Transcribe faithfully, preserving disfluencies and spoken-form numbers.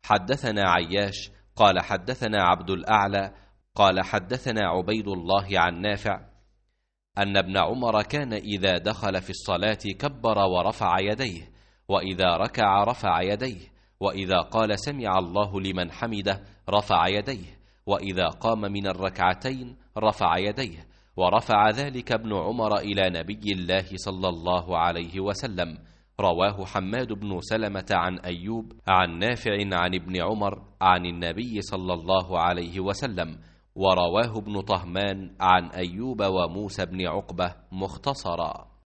حدثنا عياش قال حدثنا عبد الأعلى قال حدثنا عبيد الله عن نافع أن ابن عمر كان إذا دخل في الصلاة كبر ورفع يديه، وإذا ركع رفع يديه، وإذا قال سمع الله لمن حمده رفع يديه، وإذا قام من الركعتين رفع يديه. ورفع ذلك ابن عمر إلى نبي الله صلى الله عليه وسلم. رواه حماد بن سلمة عن أيوب عن نافع عن ابن عمر عن النبي صلى الله عليه وسلم، ورواه ابن طهمان عن أيوب وموسى بن عقبة مختصرا.